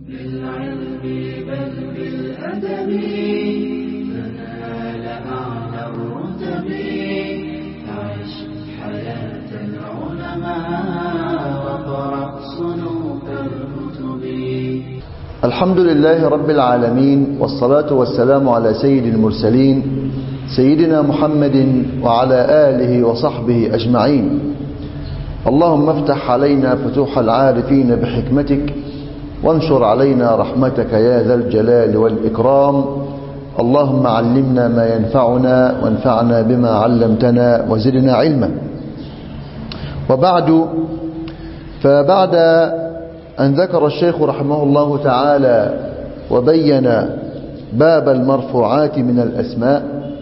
بالعلم بل بالأدب تنال أعلى الرتب عش حياة العلماء وقرأ صنوف الكتب. الحمد لله رب العالمين، والصلاة والسلام على سيد المرسلين سيدنا محمد وعلى آله وصحبه أجمعين. اللهم افتح علينا فتوح العارفين بحكمتك، وانشر علينا رحمتك يا ذا الجلال والإكرام. اللهم علمنا ما ينفعنا وانفعنا بما علمتنا وزدنا علما. وبعد، فبعد أن ذكر الشيخ رحمه الله تعالى وبين باب المرفوعات من الأسماء،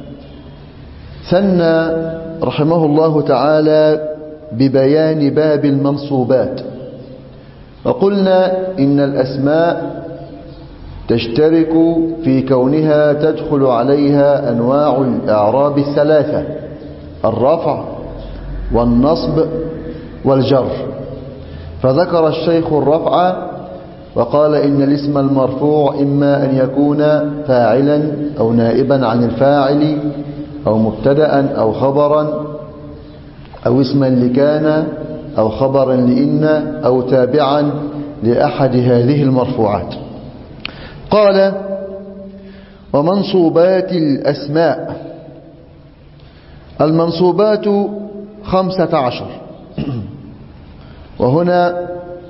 ثنى رحمه الله تعالى ببيان باب المنصوبات. وقلنا إن الأسماء تشترك في كونها تدخل عليها أنواع الإعراب الثلاثة: الرفع والنصب والجر. فذكر الشيخ الرفع وقال إن الاسم المرفوع إما أن يكون فاعلا أو نائبا عن الفاعل أو مبتدأ أو خبرا أو اسما لكان أو خبرا لإن أو تابعا لأحد هذه المرفوعات. قال: ومنصوبات الأسماء. المنصوبات 15. وهنا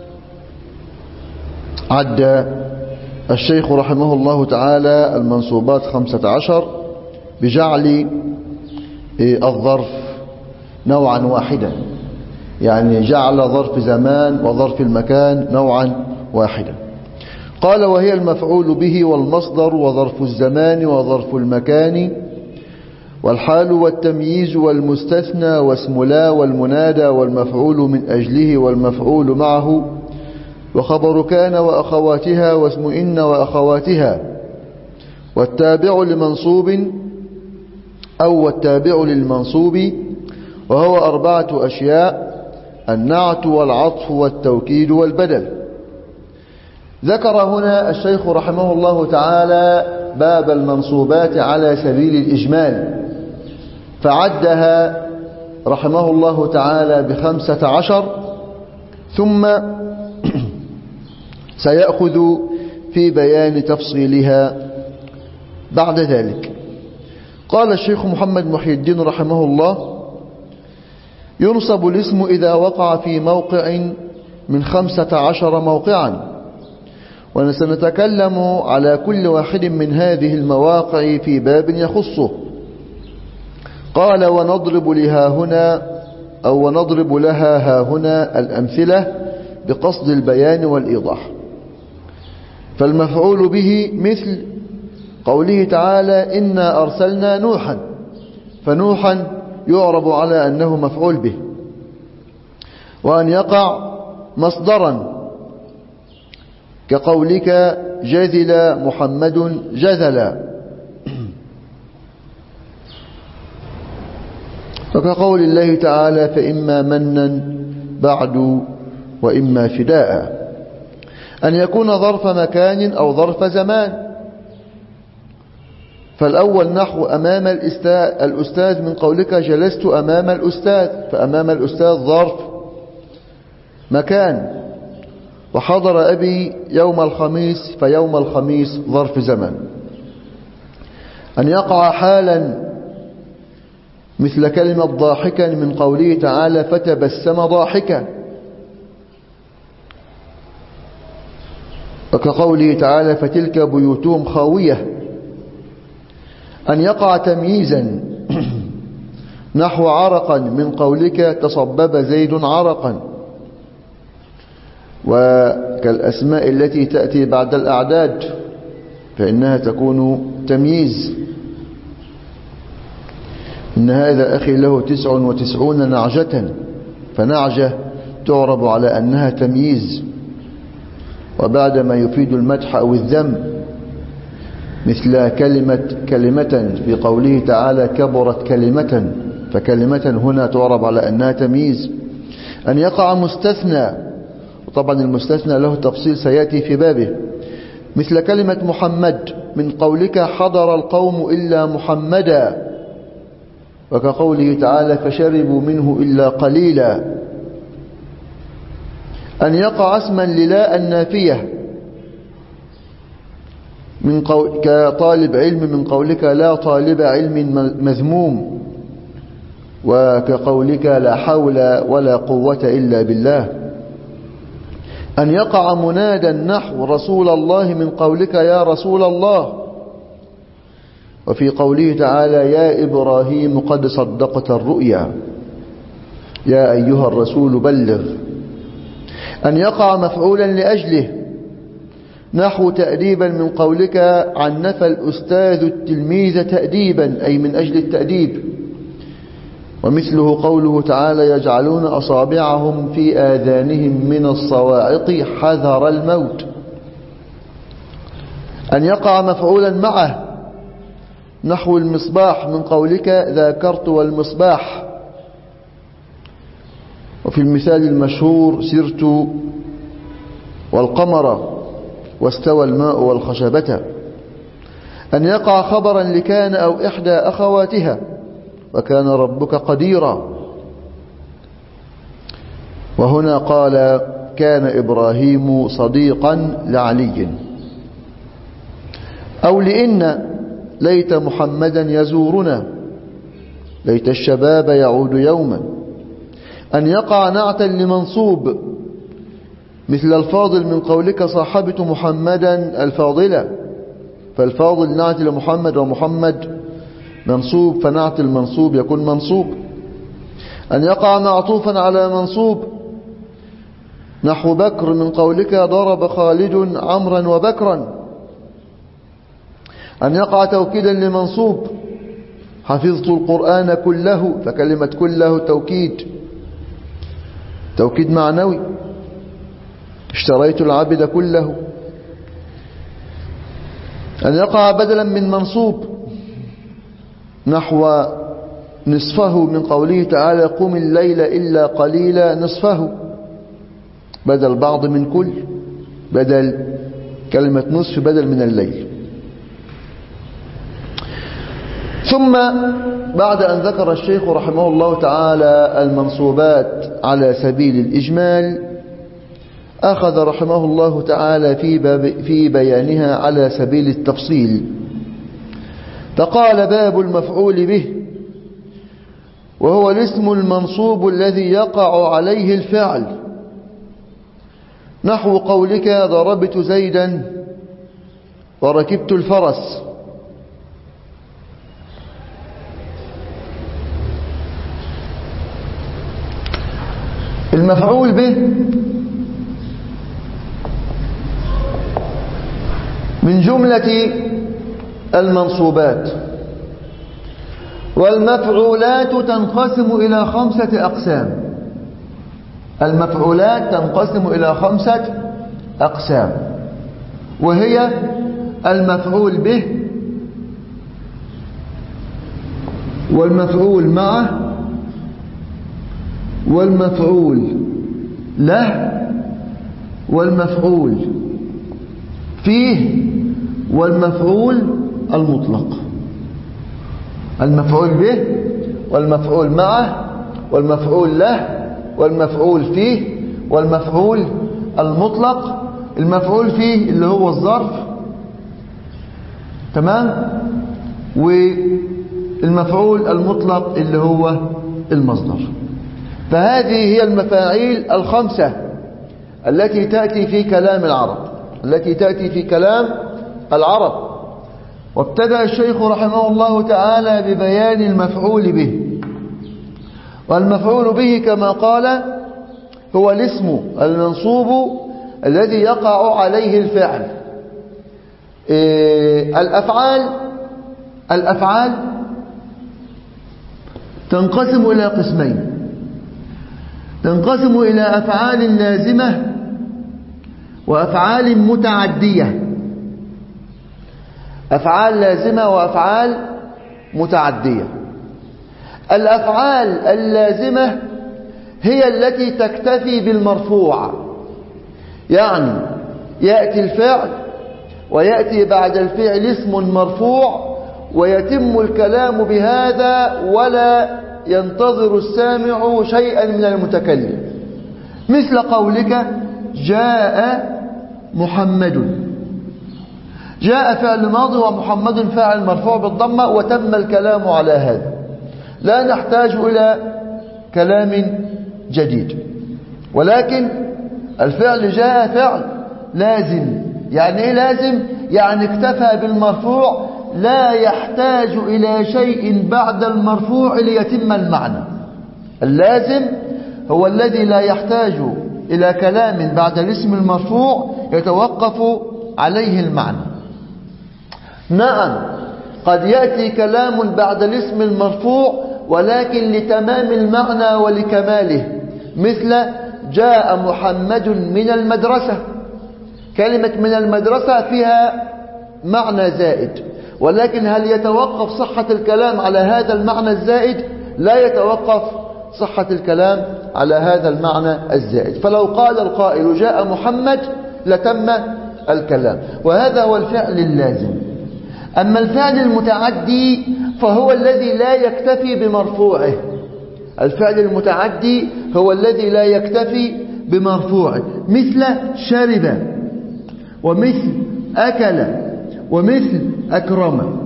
عد الشيخ رحمه الله تعالى المنصوبات 15 بجعل الظرف نوعا واحدا، يعني جعل ظرف زمان وظرف المكان نوعا واحدا. قال: وهي المفعول به والمصدر وظرف الزمان وظرف المكان والحال والتمييز والمستثنى واسم لا والمنادى والمفعول من أجله والمفعول معه وخبر كان وأخواتها واسم إن وأخواتها والتابع لمنصوب أو والتابع للمنصوب، وهو 4 أشياء: النعت والعطف والتوكيد والبدل. ذكر هنا الشيخ رحمه الله تعالى باب المنصوبات على سبيل الإجمال، فعدها رحمه الله تعالى ب15، ثم سيأخذ في بيان تفصيلها بعد ذلك. قال الشيخ محمد محي الدين رحمه الله: ينصب الاسم إذا وقع في موقع من 15 موقعا، وسنتكلم على كل واحد من هذه المواقع في باب يخصه. قال: ونضرب لها هنا أو ونضرب لها ها هنا الأمثلة بقصد البيان والإيضاح. فالمفعول به مثل قوله تعالى: إنا أرسلنا نوحا، فنوحا يعرب على أنه مفعول به. وأن يقع مصدرا كقولك: جذل محمد جذلا، وكقول الله تعالى: فإما منا بعد وإما فداء. أن يكون ظرف مكان أو ظرف زمان. فالأول نحو أمام الأستاذ من قولك: جلست أمام الأستاذ، فأمام الأستاذ ظرف مكان. وحضر أبي يوم الخميس، فيوم الخميس ظرف زمان. أن يقع حالا مثل كلمة ضاحكا من قوله تعالى: فتبسم ضاحكا، وكقوله تعالى: فتلك بيوتهم خاوية. أن يقع تمييزا نحو عرقا من قولك: تصبب زيد عرقا، وكالأسماء التي تأتي بعد الأعداد فإنها تكون تمييز. إن هذا أخي له 99 نعجة، فنعجة تعرب على أنها تمييز، وبعد ما يفيد المدح أو الذم، مثل كلمة في قوله تعالى: كبرت كلمة، فكلمة هنا تعرب على أنها تمييز. أن يقع مستثنى، وطبعا المستثنى له تفصيل سيأتي في بابه، مثل كلمة محمد من قولك حضر القوم إلا محمدا، وكقوله تعالى فشربوا منه إلا قليلا. أن يقع اسما للا النافية كطالب علم من قولك لا طالب علم مذموم، وكقولك لا حول ولا قوة إلا بالله. أن يقع منادا نحو رسول الله من قولك يا رسول الله، وفي قوله تعالى يا إبراهيم قد صدقت الرؤيا يا أيها الرسول بلغ. أن يقع مفعولا لأجله نحو تأديبا من قولك عنف الأستاذ التلميذ تأديبا، أي من أجل التأديب. ومثله قوله تعالى يجعلون أصابعهم في آذانهم من الصواعق حذر الموت. أن يقع مفعولا معه نحو المصباح من قولك ذاكرت والمصباح، وفي المثال المشهور سرت والقمر واستوى الماء والخشبة. أن يقع خبرا لكان أو إحدى أخواتها وكان ربك قديرا، وهنا قال كان إبراهيم صديقا لعلي. أو لإن ليت محمدا يزورنا ليت الشباب يعود يوما. أن يقع نعتا لمنصوب مثل الفاضل من قولك صاحبت محمدا الفاضلة، فالفاضل نعت لمحمد ومحمد منصوب، فنعت المنصوب يكون منصوب. أن يقع معطوفا على منصوب نحو بكر من قولك ضرب خالد عمرا وبكرا. أن يقع توكيدا لمنصوب حفظت القرآن كله، فكلمة كله توكيد معنوي. اشتريت العبد كله. أن يقع بدلا من منصوب نحو نصفه من قوله تعالى قم الليل إلا قليلا نصفه، بدل بعض من كل، بدل كلمة نصف بدل من الليل. ثم بعد أن ذكر الشيخ رحمه الله تعالى المنصوبات على سبيل الإجمال، أخذ رحمه الله تعالى في بيانها على سبيل التفصيل، فقال باب المفعول به، وهو الاسم المنصوب الذي يقع عليه الفعل، نحو قولك ضربت زيدا وركبت الفرس. المفعول به من جملة المنصوبات، والمفعولات تنقسم إلى 5 أقسام. المفعولات تنقسم إلى 5 أقسام، وهي المفعول به، والمفعول معه، والمفعول له، والمفعول فيه، والمفعول المطلق. المفعول به والمفعول معه والمفعول له والمفعول فيه والمفعول المطلق. المفعول فيه اللي هو الظرف، تمام، والمفعول المطلق اللي هو المصدر. فهذه هي المفاعيل 5 التي تأتي في كلام العرب، وابتدأ الشيخ رحمه الله تعالى ببيان المفعول به. والمفعول به كما قال هو الاسم المنصوب الذي يقع عليه الفعل. الأفعال تنقسم إلى قسمين، تنقسم إلى أفعال لازمة وأفعال متعدية. أفعال لازمة وأفعال متعدية. الأفعال اللازمة هي التي تكتفي بالمرفوع، يعني يأتي الفعل ويأتي بعد الفعل اسم مرفوع ويتم الكلام بهذا ولا ينتظر السامع شيئا من المتكلم، مثل قولك جاء محمد. جاء فعل ماضي ومحمد فاعل مرفوع بالضمة وتم الكلام على هذا، لا نحتاج إلى كلام جديد. ولكن الفعل جاء فعل لازم. يعني إيه لازم؟ يعني اكتفى بالمرفوع، لا يحتاج إلى شيء بعد المرفوع ليتم المعنى. اللازم هو الذي لا يحتاج إلى كلام بعد الاسم المرفوع يتوقف عليه المعنى. نعم، قد يأتي كلام بعد الاسم المرفوع ولكن لتمام المعنى ولكماله، مثل جاء محمد من المدرسة. كلمة من المدرسة فيها معنى زائد، ولكن هل يتوقف صحة الكلام على هذا المعنى الزائد؟ لا يتوقف صحة الكلام على هذا المعنى الزائد. فلو قال القائل جاء محمد لتم الكلام، وهذا هو الفعل اللازم. أما الفعل المتعدي فهو الذي لا يكتفي بمرفوعه. الفعل المتعدي هو الذي لا يكتفي بمرفوعه، مثل شرب ومثل أكل ومثل أكرم.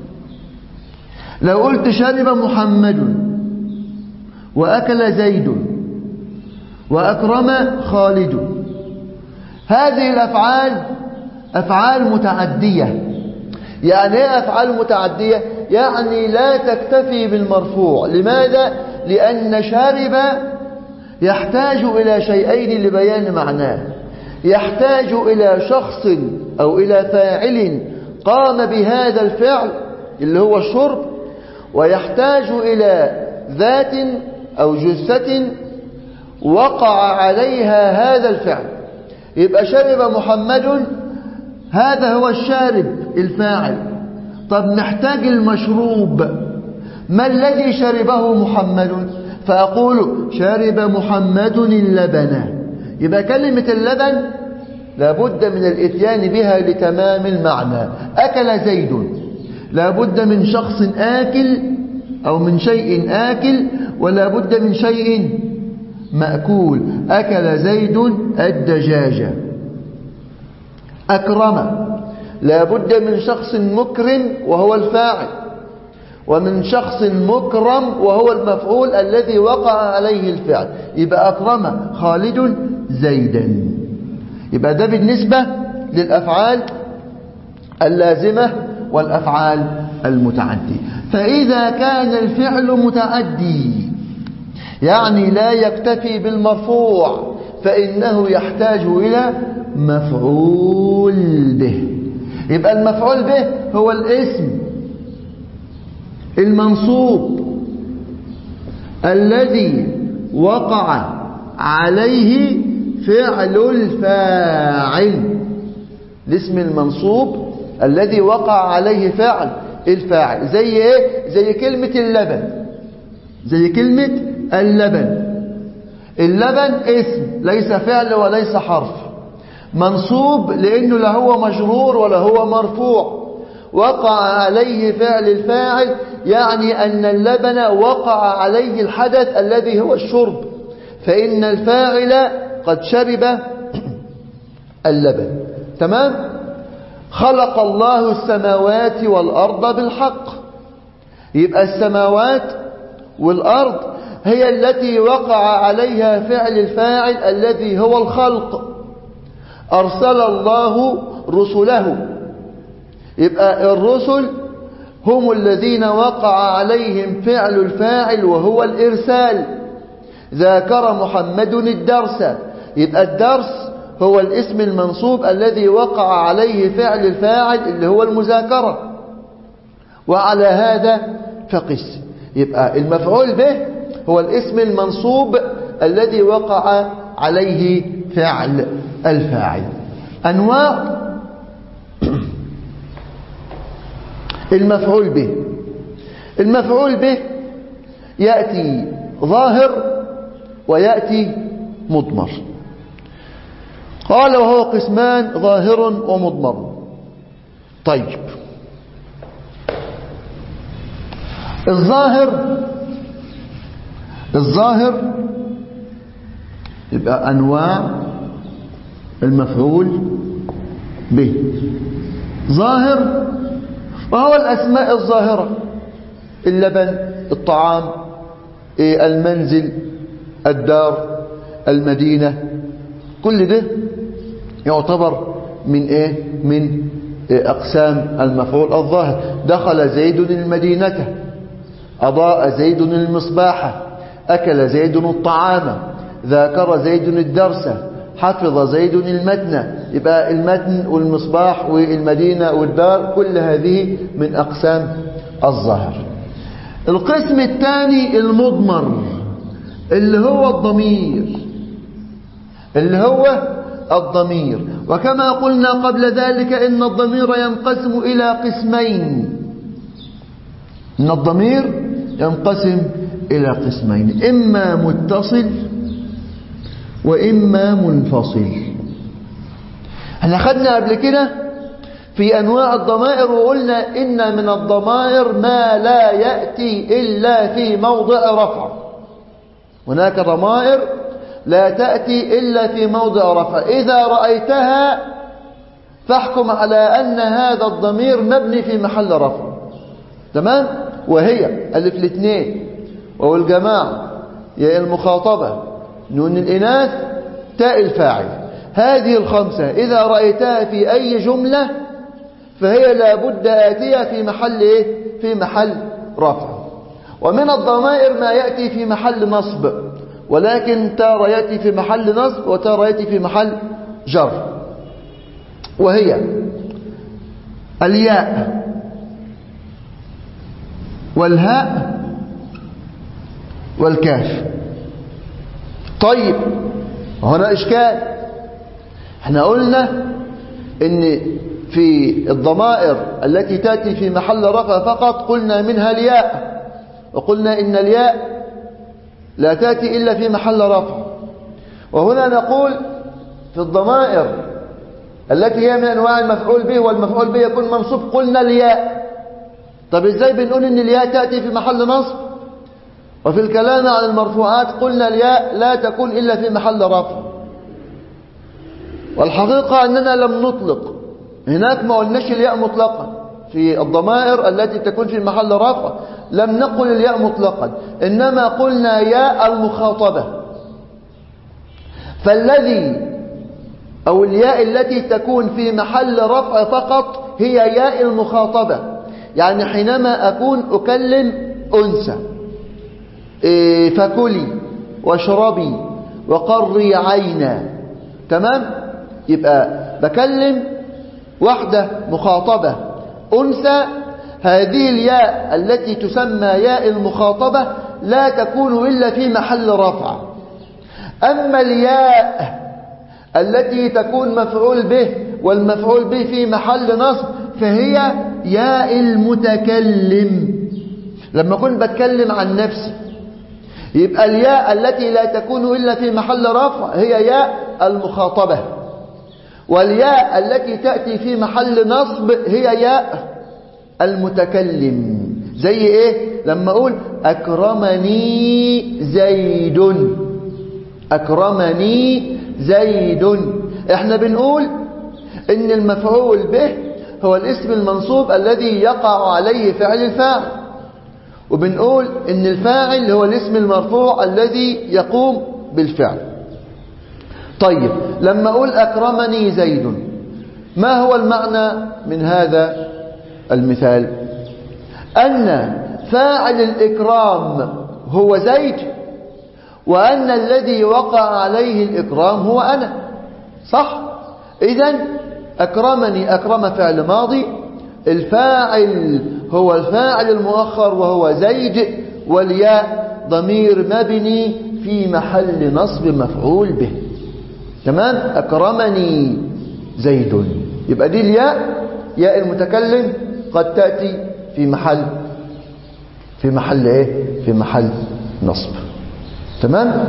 لو قلت شرب محمد وأكل زيد وأكرم خالد، هذه الأفعال أفعال متعدية. يعني ايه أفعال متعدية؟ يعني لا تكتفي بالمرفوع. لماذا؟ لأن شارب يحتاج إلى شيئين لبيان معناه. يحتاج إلى شخص أو إلى فاعل قام بهذا الفعل اللي هو الشرب، ويحتاج إلى ذات أو جثة وقع عليها هذا الفعل. يبقى شرب محمد، هذا هو الشارب الفاعل. طب نحتاج المشروب، ما الذي شربه محمد؟ فأقول شرب محمد اللبن. يبقى كلمة اللبن لابد من الاتيان بها لتمام المعنى. أكل زيد، لابد من شخص آكل أو من شيء آكل، ولا بد من شيء مأكول. أكل زيد الدجاجة. أكرم، لا بد من شخص مكرم وهو الفاعل، ومن شخص مكرم وهو المفعول الذي وقع عليه الفعل. يبقى أكرم خالد زيدا. يبقى ده بالنسبة للأفعال اللازمة والأفعال المتعدية. فإذا كان الفعل متعدي يعني لا يكتفي بالمرفوع، فإنه يحتاج إلى مفعول به. يبقى المفعول به هو الاسم المنصوب الذي وقع عليه فعل الفاعل. الاسم المنصوب الذي وقع عليه فعل الفاعل. زي ايه؟ زي كلمة اللبن. زي كلمة اللبن. اللبن اسم ليس فعل وليس حرف، منصوب لأنه لا هو مجرور ولا هو مرفوع، وقع عليه فعل الفاعل، يعني أن اللبن وقع عليه الحدث الذي هو الشرب، فإن الفاعل قد شرب اللبن. تمام؟ خلق الله السماوات والأرض بالحق. يبقى السماوات والأرض هي التي وقع عليها فعل الفاعل الذي هو الخلق. أرسل الله رسله. يبقى الرسل هم الذين وقع عليهم فعل الفاعل وهو الإرسال. ذاكر محمد الدرس. يبقى الدرس هو الاسم المنصوب الذي وقع عليه فعل الفاعل اللي هو المذاكرة. وعلى هذا فقس. يبقى المفعول به هو الاسم المنصوب الذي وقع عليه فعل الفاعل. أنواع المفعول به. المفعول به يأتي ظاهر ويأتي مضمر. قال وهو قسمان ظاهر ومضمر. طيب، الظاهر يبقى أنواع المفعول به. ظاهر وهو الأسماء الظاهرة: اللبن، الطعام، المنزل، الدار، المدينة. كل ده يعتبر من من أقسام المفعول الظاهر. دخل زيد المدينة، أضاء زيد المصباح، أكل زيد الطعام، ذاكر زيد الدرس، حفظ زيد المتن. يبقى المتن والمصباح والمدينة والدار كل هذه من أقسام الظاهر. القسم الثاني المضمر، اللي هو الضمير. وكما قلنا قبل ذلك إن الضمير ينقسم إلى قسمين. إما متصل وإما منفصل. احنا خدنا قبل كده في أنواع الضمائر وقلنا إن من الضمائر ما لا يأتي إلا في موضع رفع. هناك ضمائر لا تأتي إلا في موضع رفع، إذا رأيتها فاحكم على أن هذا الضمير مبني في محل رفع. تمام؟ وهي ألف الاثنين، وهو الجماعة، ياء المخاطبة، نون الإناث، تاء الفاعل. هذه الخمسة إذا رأيتها في أي جملة فهي لابد آتية في محل في محل رفع. ومن الضمائر ما يأتي في محل نصب، ولكن تارة يأتي في محل نصب وتارة يأتي في محل جر، وهي الياء والهاء والكاف. طيب، هنا إشكال. احنا قلنا ان في الضمائر التي تأتي في محل رفع فقط قلنا منها الياء، وقلنا ان الياء لا تأتي إلا في محل رفع. وهنا نقول في الضمائر التي هي من أنواع المفعول به والمفعول به يكون منصوب قلنا الياء. طب ازاي بنقول ان الياء تأتي في محل نصب؟ وفي الكلام عن المرفوعات قلنا الياء لا تكون إلا في محل رفع. والحقيقة أننا لم نطلق هناك، ما قلناش الياء مطلقا. في الضمائر التي تكون في محل رفع لم نقل الياء مطلقا، إنما قلنا ياء المخاطبة. فالذي أو الياء التي تكون في محل رفع فقط هي ياء المخاطبة. يعني حينما أكون أكلم أنثى، فكلي واشربي وقري عينا، تمام؟ يبقى بكلم واحدة مخاطبة أنثى، هذه الياء التي تسمى ياء المخاطبة لا تكون إلا في محل رفع. أما الياء التي تكون مفعول به والمفعول به في محل نصب فهي ياء المتكلم. لما كنت بتكلم عن نفسي يبقى الياء التي لا تكون إلا في محل رفع هي ياء المخاطبة، والياء التي تأتي في محل نصب هي ياء المتكلم. زي ايه؟ لما اقول اكرمني زيد، اكرمني زيد، احنا بنقول ان المفعول به هو الاسم المنصوب الذي يقع عليه فعل الفاعل، وبنقول ان الفاعل هو الاسم المرفوع الذي يقوم بالفعل. طيب، لما اقول اكرمني زيد، ما هو المعنى من هذا المثال؟ أن فاعل الإكرام هو زيد، وأن الذي وقع عليه الإكرام هو أنا، صح؟ إذن أكرمني، أكرم فعل ماضي، الفاعل هو الفاعل المؤخر وهو زيد، والياء ضمير مبني في محل نصب مفعول به. تمام؟ أكرمني زيد. يبقى دي الياء، ياء المتكلم قد تأتي في محل ايه؟ في محل نصب. تمام؟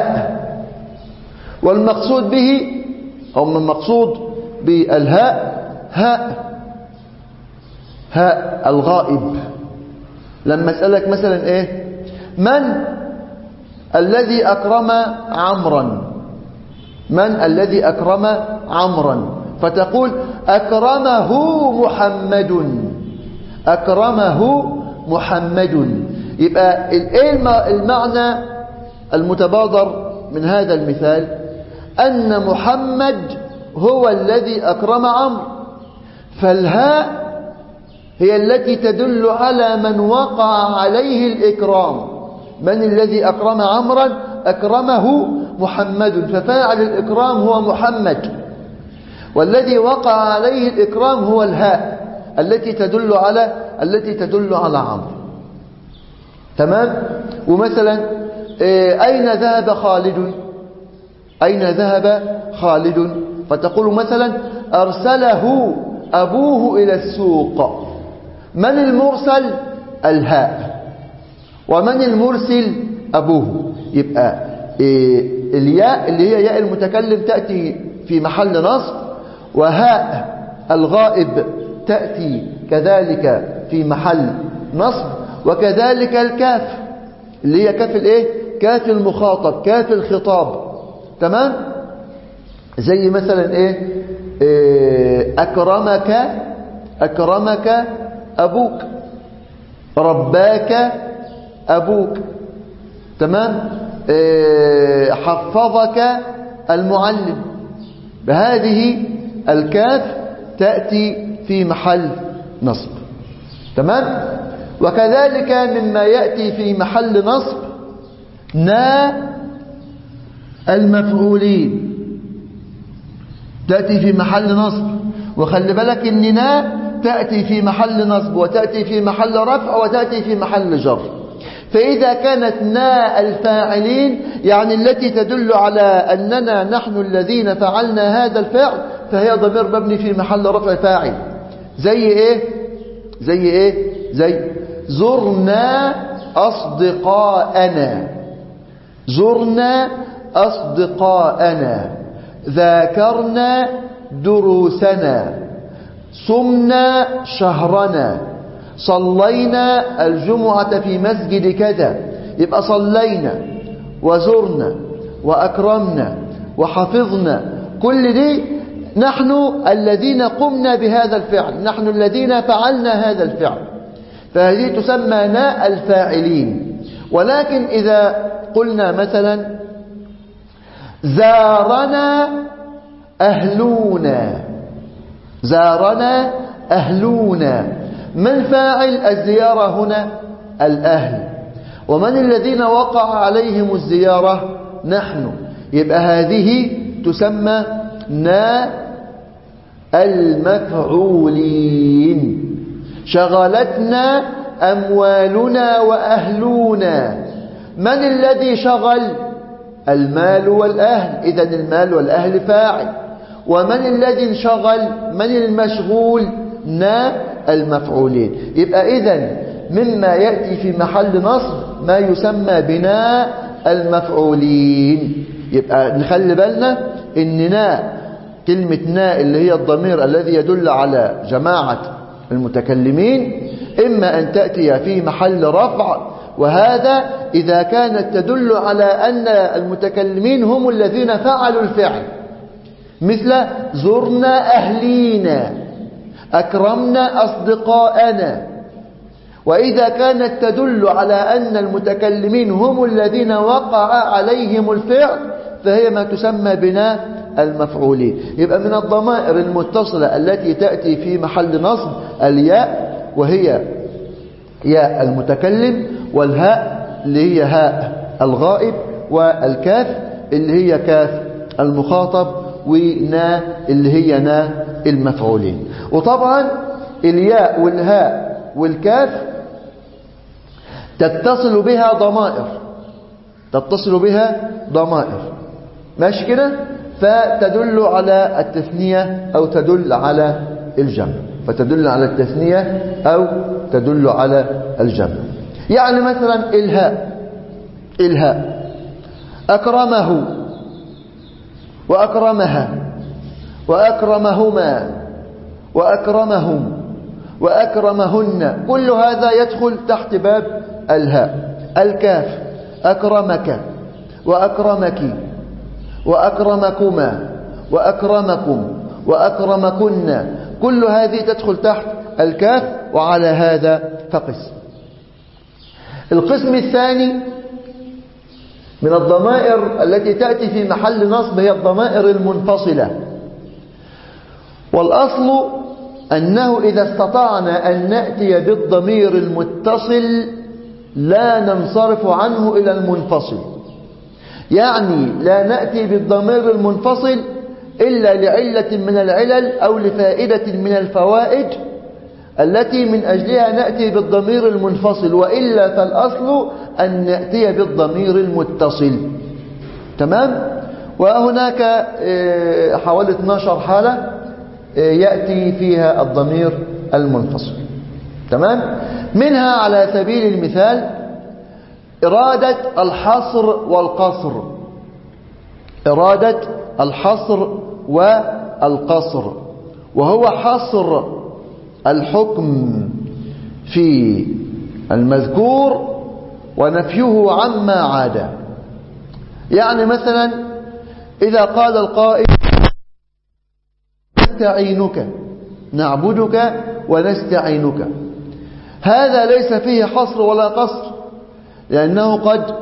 الهاء، والمقصود به أو من المقصود بالهاء هاء الغائب. لما أسألك مثلا إيه؟ من الذي أكرم عمرا؟ من الذي أكرم عمرا؟ فتقول أكرمه محمد، أكرمه محمد. يبقى المعنى المتبادر من هذا المثال أن محمد هو الذي أكرم عمرو، فالهاء هي التي تدل على من وقع عليه الإكرام. من الذي أكرم عمرا؟ أكرمه محمد، ففاعل الإكرام هو محمد، والذي وقع عليه الإكرام هو الهاء التي تدل على عمرو. تمام؟ ومثلا أين ذهب خالد؟ أين ذهب خالد؟ فتقول مثلا أرسله أبوه إلى السوق. من المرسل؟ الهاء. ومن المرسل؟ أبوه. يبقى الياء اللي هي ياء المتكلم تأتي في محل نصب، وهاء الغائب تأتي كذلك في محل نصب، وكذلك الكاف اللي هي كاف الايه؟ كاف المخاطب، كاف الخطاب. تمام؟ زي مثلا ايه؟ أكرمك أبوك، رباك أبوك. تمام؟ حفظك المعلم. بهذه الكاف تأتي في محل نصب. تمام؟ وكذلك مما يأتي في محل نصب نا المفعولين، تأتي في محل نصب. وخلي بالك ان نا تأتي في محل نصب، وتأتي في محل رفع، وتأتي في محل جر. فإذا كانت نا الفاعلين يعني التي تدل على أننا نحن الذين فعلنا هذا الفعل، فهي ضمير مبني في محل رفع فاعل. زي ايه؟ زي زرنا أصدقاءنا، زرنا أصدقاءنا، ذاكرنا دروسنا، صمنا شهرنا، صلينا الجمعة في مسجد كذا. يبقى صلينا وزرنا وأكرمنا وحفظنا، كل دي نحن الذين قمنا بهذا الفعل، نحن الذين فعلنا هذا الفعل، فهذه تسمى ناء الفاعلين. ولكن إذا قلنا مثلا زارنا أهلونا، زارنا أهلونا، من فاعل الزيارة هنا؟ الأهل. ومن الذين وقع عليهم الزيارة؟ نحن. يبقى هذه تسمى نا المفعولين. شغلتنا أموالنا وأهلنا. من الذي شغل؟ المال والأهل. إذن المال والأهل فاعل. ومن الذي انشغل؟ من المشغول؟ نا المفعولين. يبقى إذن مما يأتي في محل نصب ما يسمى بناء المفعولين. يبقى نخلي بالنا إن نا، كلمة نا اللي هي الضمير الذي يدل على جماعة المتكلمين، إما أن تأتي في محل رفع، وهذا إذا كانت تدل على أن المتكلمين هم الذين فعلوا الفعل، مثل زرنا أهلينا، أكرمنا أصدقاءنا. وإذا كانت تدل على أن المتكلمين هم الذين وقع عليهم الفعل، فهي ما تسمى بناء المفعولين. يبقى من الضمائر المتصلة التي تأتي في محل نصب الياء، وهي ياء المتكلم، والهاء اللي هي هاء الغائب، والكاف اللي هي كاف المخاطب، ونا اللي هي نا المفعولين. وطبعا الياء والهاء والكاف تتصل بها ضمائر، تتصل بها ضمائر، ماشي كده؟ فتدل على التثنية أو تدل على الجمع، فتدل على التثنية أو تدل على الجمع. يعني مثلا الهاء وأكرمهم وأكرمهن، كل هذا يدخل تحت باب الهاء. الكاف أكرمك وأكرمك وأكرمكما وأكرمكم وأكرمكن، كل هذه تدخل تحت الكاف، وعلى هذا فقس. القسم الثاني من الضمائر التي تأتي في محل نصب هي الضمائر المنفصلة. والأصل أنه إذا استطعنا أن نأتي بالضمير المتصل لا ننصرف عنه إلى المنفصل، يعني لا نأتي بالضمير المنفصل إلا لعلة من العلل أو لفائدة من الفوائد التي من أجلها نأتي بالضمير المنفصل، وإلا فالأصل أن نأتي بالضمير المتصل. تمام؟ وهناك حوالي 12 حالة يأتي فيها الضمير المنفصل. تمام؟ منها على سبيل المثال إرادة الحصر والقصر، إرادة الحصر والقصر، وهو حصر الحكم في المذكور ونفيه عما عدا. يعني مثلا إذا قال القائل نستعينك، نعبدك ونستعينك، هذا ليس فيه حصر ولا قصر، لأنه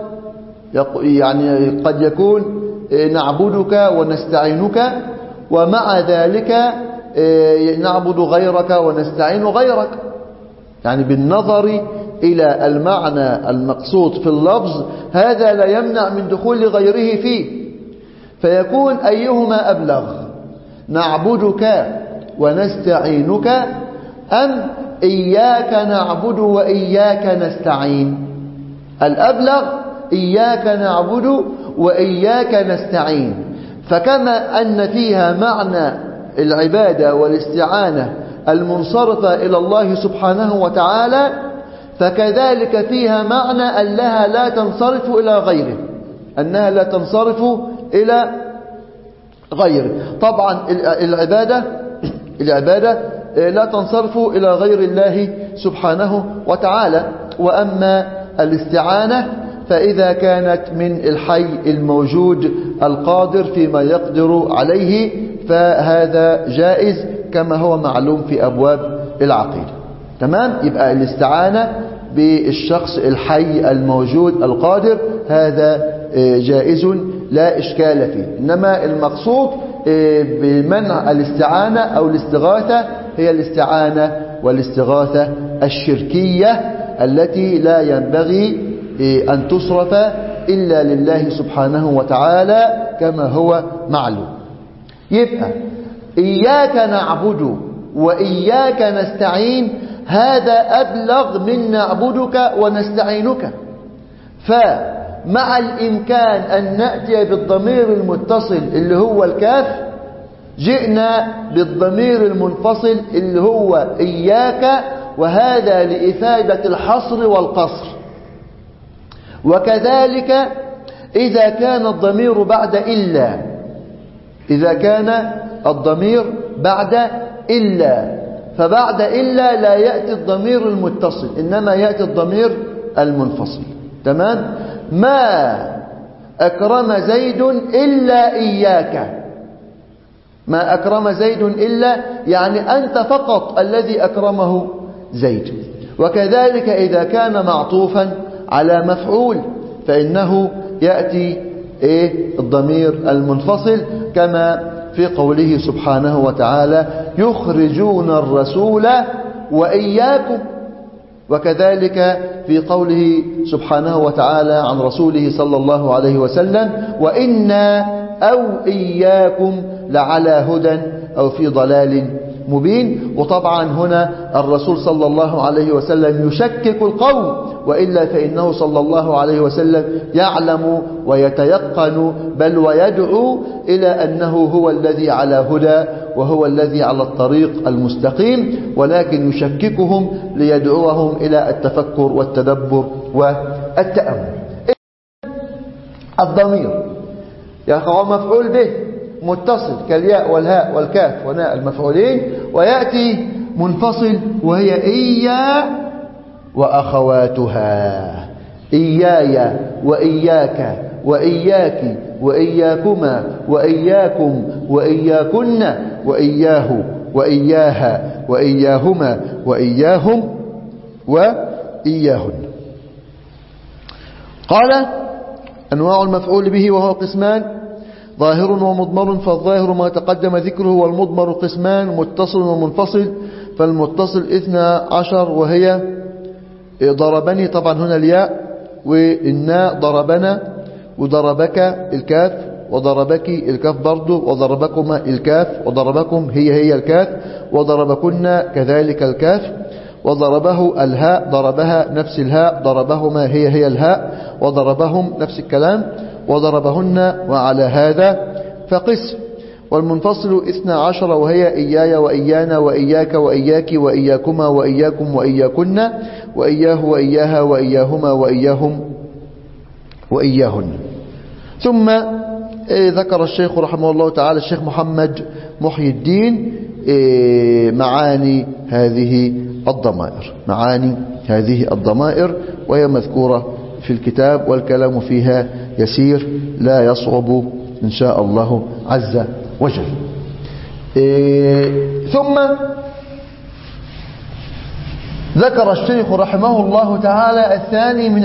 قد يكون نعبدك ونستعينك ومع ذلك نعبد غيرك ونستعين غيرك، يعني بالنظر إلى المعنى المقصود في اللفظ هذا لا يمنع من دخول غيره فيه، فيكون أيهما أبلغ، نعبدك ونستعينك أم إياك نعبد وإياك نستعين؟ الأبلغ إياك نعبد وإياك نستعين. فكما أن فيها معنى العبادة والاستعانة المنصرفة إلى الله سبحانه وتعالى، فكذلك فيها معنى أنها لا تنصرف إلى غيره، أنها لا تنصرف إلى غيره. طبعا العبادة لا تنصرف إلى غير الله سبحانه وتعالى. وأما الاستعانة فإذا كانت من الحي الموجود القادر فيما يقدر عليه فهذا جائز كما هو معلوم في أبواب العقيدة. تمام؟ يبقى الاستعانة بالشخص الحي الموجود القادر هذا جائز لا إشكال فيه. إنما المقصود بمنع الاستعانة أو الاستغاثة هي الاستعانة والاستغاثة الشركية التي لا ينبغي أن تصرف إلا لله سبحانه وتعالى كما هو معلوم. يبقى إياك نعبد وإياك نستعين هذا أبلغ من نعبدك ونستعينك، فمع الإمكان أن نأتي بالضمير المتصل اللي هو الكاف جئنا بالضمير المنفصل اللي هو إياك، وهذا لإفادة الحصر والقصر. وكذلك إذا كان الضمير بعد إلا، إذا كان الضمير بعد إلا، فبعد إلا لا يأتي الضمير المتصل إنما يأتي الضمير المنفصل. تمام؟ ما أكرم زيد إلا إياك، ما أكرم زيد إلا يعني أنت فقط الذي أكرمه زيد. وكذلك إذا كان معطوفا على مفعول فإنه يأتي الضمير المنفصل كما في قوله سبحانه وتعالى يخرجون الرسول وإياكم، وكذلك في قوله سبحانه وتعالى عن رسوله صلى الله عليه وسلم وإنا أو إياكم لعلى هدى أو في ضلال مبين. وطبعا هنا الرسول صلى الله عليه وسلم يشكك القوم، وإلا فإنه صلى الله عليه وسلم يعلم ويتيقن بل ويدعو إلى أنه هو الذي على هدى وهو الذي على الطريق المستقيم، ولكن يشككهم ليدعوهم إلى التفكر والتدبر والتأمل. الضمير يقع مفعول به متصل كالياء والهاء والكاف وناء المفعولين، ويأتي منفصل وهي إيا وأخواتها، إياي وإياك وإياك وإياكما وإياكم وإياكن وإياه وإياها وإياهما وإياهم وإياهن. قال: أنواع المفعول به وهو قسمان: ظاهر ومضمر، فالظاهر ما تقدم ذكره، والمضمر قسمان: متصل ومنفصل. فالمتصل 12 وهي ضربني، طبعا هنا الياء والناء، ضربنا وضربك الكاف وضربك الكاف برضو وضربكما الكاف وضربكم هي الكاف وضربكن كذلك الكاف وضربه الهاء ضربها نفس الهاء ضربهما هي الهاء وضربهم نفس الكلام وضربهن وعلى هذا فقس. والمنفصل 12 وهي إياي وإيانا وإياك وإياك وإياكما وإياكم وإياكن وإياه وإياها وإياهما وإياهم وإياهن. ثم ذكر الشيخ رحمه الله تعالى الشيخ محمد محي الدين معاني هذه الضمائر وهي مذكورة في الكتاب والكلام فيها يسير لا يصعب إن شاء الله عز وجل. ثم ذكر الشيخ رحمه الله تعالى الثاني من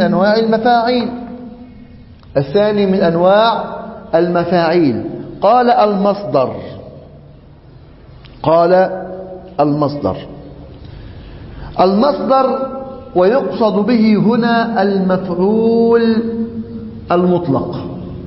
أنواع المفاعيل قال المصدر ويقصد به هنا المفعول المطلق.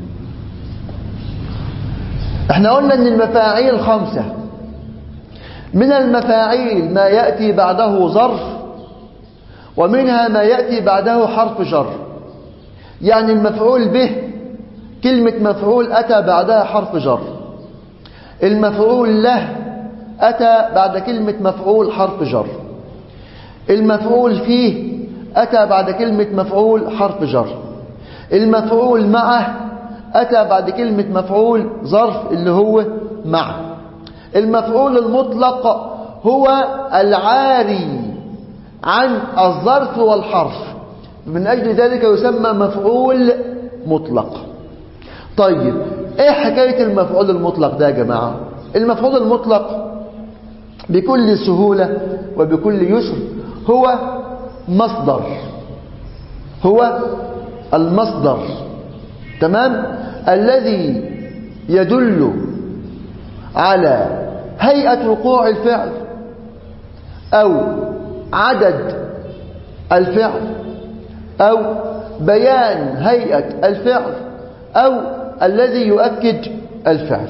احنا قلنا ان المفاعيل 5. من المفاعيل ما يأتي بعده ظرف، ومنها ما يأتي بعده حرف جر. يعني المفعول به كلمة مفعول أتى بعدها حرف جر. المفعول له أتى بعد كلمة مفعول حرف جر. المفعول فيه أتى بعد كلمة مفعول حرف جر. المفعول معه أتى بعد كلمة مفعول ظرف اللي هو معه. المفعول المطلق هو العاري عن الظرف والحرف، من أجل ذلك يسمى مفعول مطلق. طيب ايه حكاية المفعول المطلق ده يا جماعة؟ المفعول المطلق بكل سهولة وبكل يسر هو المصدر، تمام، الذي يدل على هيئة وقوع الفعل أو عدد الفعل أو بيان هيئة الفعل أو الذي يؤكد الفعل.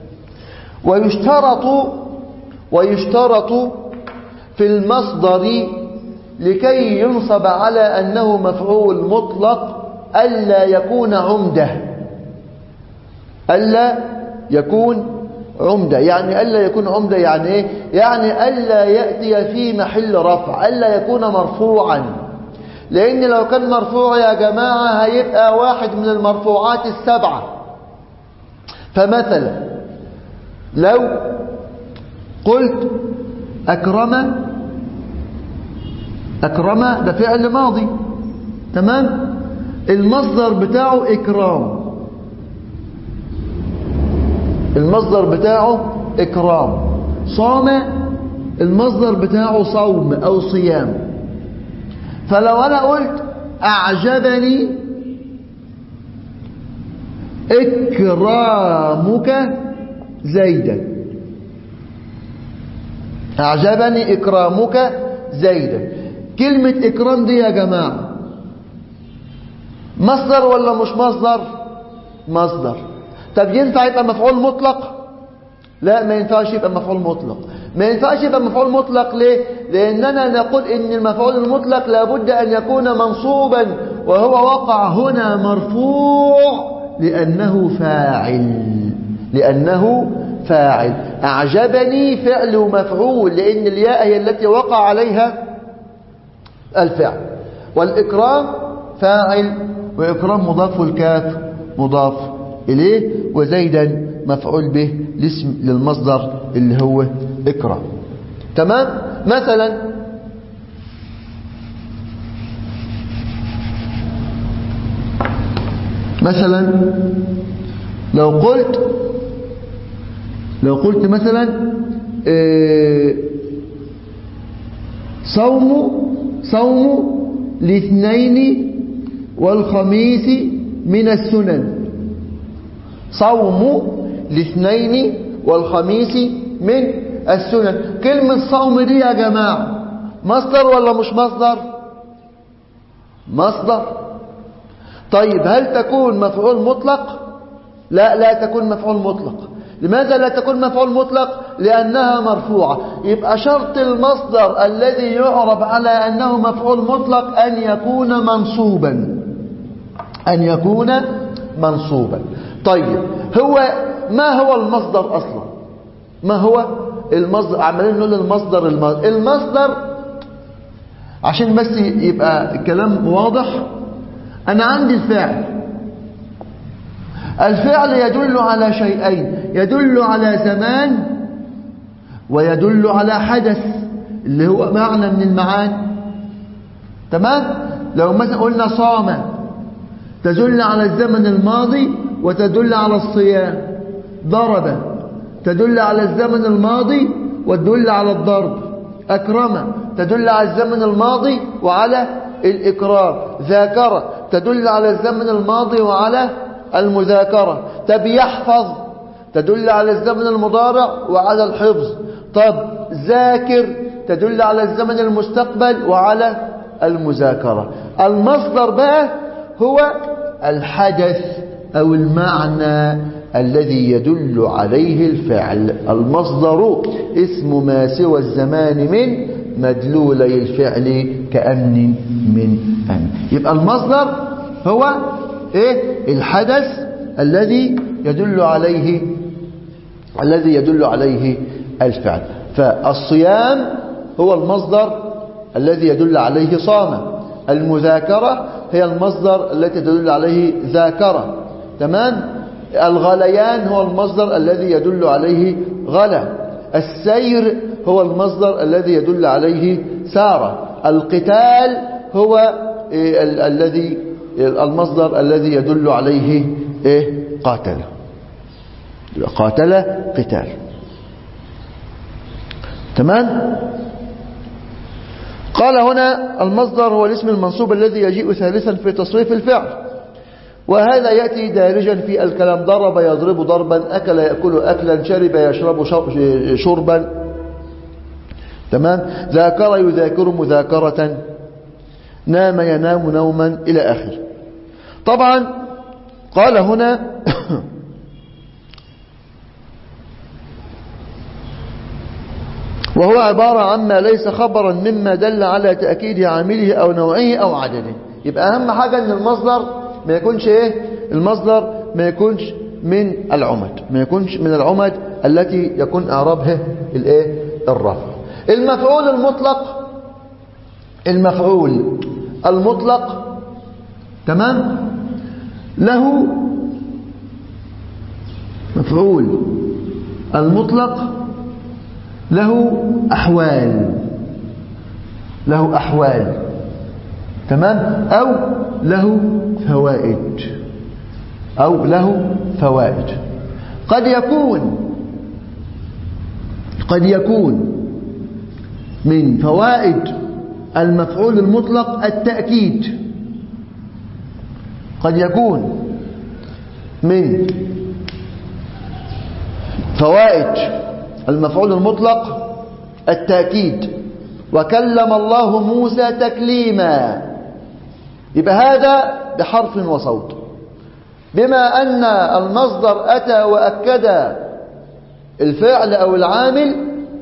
ويشترط في المصدر لكي ينصب على أنه مفعول مطلق ألا يكون عمدة. يعني ألا يكون عمدة يعني إيه؟ يعني ألا يأتي في محل رفع، ألا يكون مرفوعا. لأن لو كان مرفوع يا جماعة هيبقى واحد من المرفوعات 7. فمثلا لو قلت أكرم ده فعل ماضي، تمام، المصدر بتاعه إكرام. صام المصدر بتاعه صوم أو صيام. فلو أنا قلت أعجبني إكرامك زيدا، أعجبني إكرامك زيدا، كلمة إكرام دي يا جماعة مصدر ولا مش مصدر؟ طب ينفع يبقى مفعول مطلق؟ لا، ما ينفعش يبقى مفعول مطلق. ليه؟ لأننا نقول إن المفعول المطلق لابد أن يكون منصوبا، وهو وقع هنا مرفوع لأنه فاعل. أعجبني فعل ومفعول، لأن الياء هي التي وقع عليها الفعل. والإكرام فاعل، وإكرام مضاف، والكاف مضاف إليه، وزيدا مفعول به للمصدر اللي هو إكرام. تمام. مثلا لو قلت مثلا صوم الاثنين والخميس من السنن. صوم الاثنين والخميس من السنن. كلمة صوم دي يا جماعة مصدر ولا مش مصدر؟ مصدر. طيب هل تكون مفعول مطلق؟ لا تكون مفعول مطلق. لماذا لا تكون مفعول مطلق؟ لأنها مرفوعة. يبقى شرط المصدر الذي يعرب على أنه مفعول مطلق أن يكون منصوبا. طيب ما هو المصدر أصلا؟ ما هو المصدر؟ عمالين نقول المصدر عشان بس يبقى الكلام واضح. أنا عندي الفعل يدل على شيئين، يدل على زمان ويدل على حدث اللي هو معنى من المعاني. تمام. لو مثلا قلنا صام تدل على الزمن الماضي وتدل على الصيام. ضرب تدل على الزمن الماضي وتدل على الضرب. أكرم تدل على الزمن الماضي وعلى الإكرام. ذاكر تدل على الزمن الماضي وعلى المذاكرة. طب يحفظ تدل على الزمن المضارع وعلى الحفظ. طب ذاكر تدل على الزمن المستقبل وعلى المذاكرة. المصدر بقى هو الحدث أو المعنى الذي يدل عليه الفعل. المصدر اسم ما سوى الزمان من مدلولي الفعل كأمن من أمن. يبقى المصدر هو الحدث الذي يدل عليه الفعل. فالصيام هو المصدر الذي يدل عليه صام. المذاكرة هي المصدر التي تدل عليه ذاكرة. تمام. الغليان هو المصدر الذي يدل عليه غلا. السير هو المصدر الذي يدل عليه سار. القتال هو المصدر الذي يدل عليه قاتل قتال. تمام. قال هنا المصدر هو الاسم المنصوب الذي يجيء ثالثا في تصريف الفعل، وهذا يأتي دارجا في الكلام. ضرب يضرب ضربا، أكل يأكل أكلا، شرب يشرب شربا. تمام. ذاكر يذاكر مذاكرة، نام ينام نوما إلى آخر. طبعا قال هنا وهو عبارة عما ليس خبرا مما دل على تأكيد عامله أو نوعه أو عدده. يبقى أهم حاجة أن المصدر ما يكونش المصدر ما يكونش من العمد التي يكون إعرابها الرفع. المفعول المطلق تمام له مفعول المطلق له أحوال تمام أو له فوائد. قد يكون من فوائد المفعول المطلق التأكيد. قد يكون من فوائد المفعول المطلق التأكيد. وكلم الله موسى تكليما، يبقى هذا بحرف وصوت. بما أن المصدر أتى وأكد الفعل أو العامل،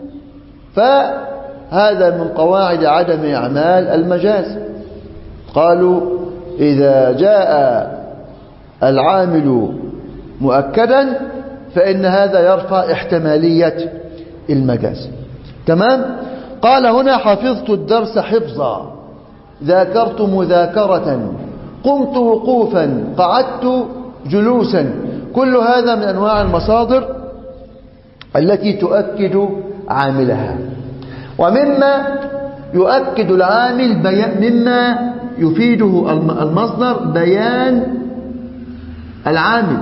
فهذا من قواعد عدم إعمال المجاز. قالوا إذا جاء العامل مؤكدا فإن هذا يرفع احتمالية المجاز. تمام. قال هنا حفظت الدرس حفظا، ذاكرت مذاكرة، قمت وقوفا، قعدت جلوسا. كل هذا من أنواع المصادر التي تؤكد عاملها. ومما يؤكد العامل مما يفيده المصدر بيان العامل،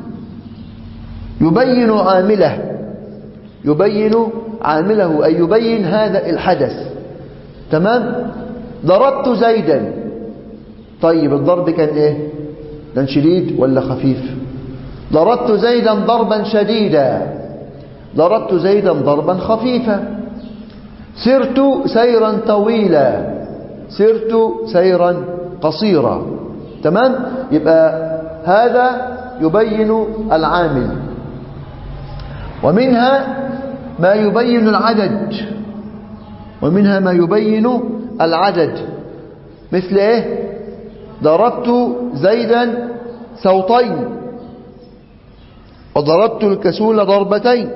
يبين عامله أي يبين هذا الحدث. تمام. ضربت زيدا، طيب الضرب كان ايه؟ كان شديد ولا خفيف؟ ضربت زيدا ضربا شديدا، ضربت زيدا ضربا خفيفا. سرت سيرا طويلا، سرت سيرا قصيرا. تمام. يبقى هذا يبين العامل. ومنها ما يبين العدد، ومنها ما يبين العدد، مثل ايه؟ ضربت زيدا صوتين، وضربت الكسول ضربتين.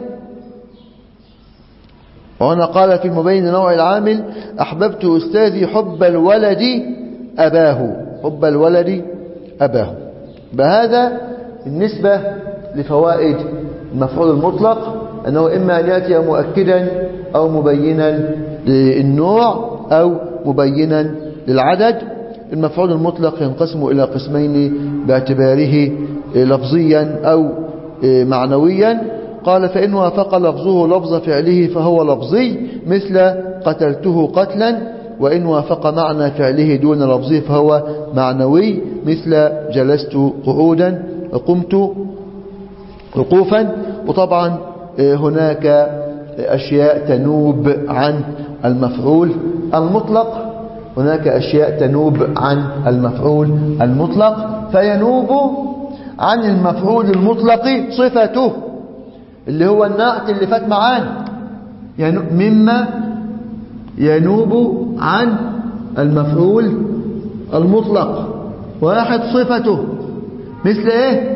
وهنا قال في المبين نوع العامل: أحببت أستاذي حب الولد أباه، حب الولد أباه. بهذا بالنسبة لفوائد المفعول المطلق، أنه إما أن يأتي مؤكدا أو مبينا للنوع أو مبينا للعدد. المفعول المطلق ينقسم إلى قسمين باعتباره لفظيا أو معنويا. قال: فإن وافق لفظه لفظ فعله فهو لفظي، مثل قتلته قتلا. وإن وافق معنى فعله دون لفظه فهو معنوي، مثل جلست قعودا وقمت وقوفا. وطبعا هناك أشياء تنوب عن المفعول المطلق، هناك أشياء تنوب عن المفعول المطلق. فينوب عن المفعول المطلق صفته، اللي هو النعت اللي فات معانا. مما ينوب عن المفعول المطلق: واحد صفته، مثل ايه؟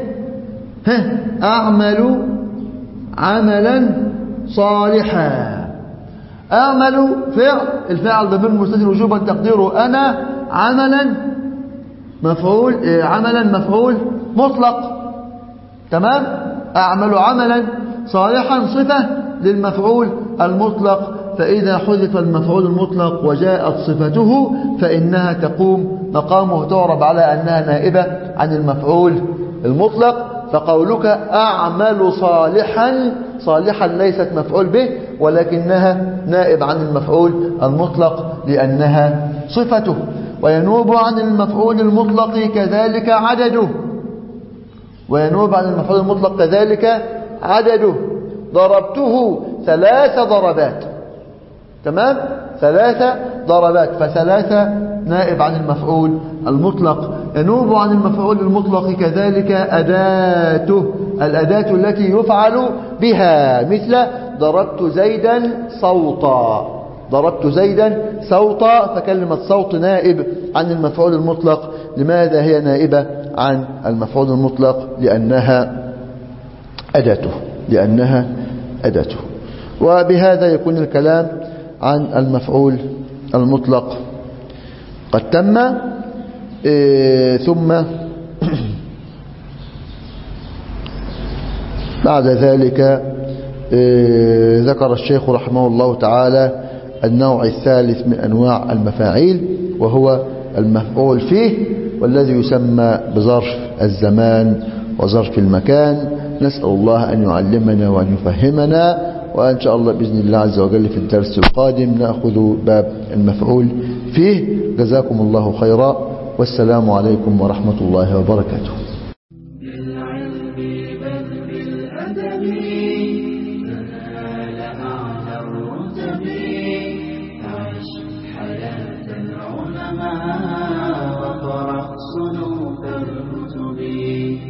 أعمل عملا صالحا. أعمل فعل، الفعل ضمير مستتر وجوبا تقديره أنا، عملا مفعول مطلق. تمام. أعمل عملا صالحا صفة للمفعول المطلق. فإذا حذف المفعول المطلق وجاءت صفته فإنها تقوم مقامه، تعرب على أنها نائبة عن المفعول المطلق. فقولك أعمل صالحا، صالحا ليست مفعول به، ولكنها نائب عن المفعول المطلق لأنها صفته. وينوب عن المفعول المطلق كذلك عدده، وينوب عن المفعول المطلق كذلك عدده. ضربته 3 ضربات. تمام. 3 ضربات، فثلاثة نائب عن المفعول المطلق. ينوب عن المفعول المطلق كذلك أداته، الأداة التي يفعل بها، مثل ضربت زيدا صوتا، ضربت زيدا صوتا. فكلمة صوت نائب عن المفعول المطلق. لماذا هي نائبة عن المفعول المطلق؟ لأنها أداته. وبهذا يكون الكلام عن المفعول المطلق قد تم. ثم بعد ذلك ذكر الشيخ رحمه الله تعالى النوع الثالث من أنواع المفاعيل، وهو المفعول فيه، والذي يسمى بظرف الزمان وظرف المكان. نسأل الله أن يعلمنا وأن يفهمنا، وإن شاء الله بإذن الله عز وجل في الدرس القادم نأخذ باب المفعول فيه. جزاكم الله خيرا، والسلام عليكم ورحمة الله وبركاته. بالعلم بل بالأدب تنال أعلى الرتب، عش حياة العلماء وقرأ صنوف الكتب.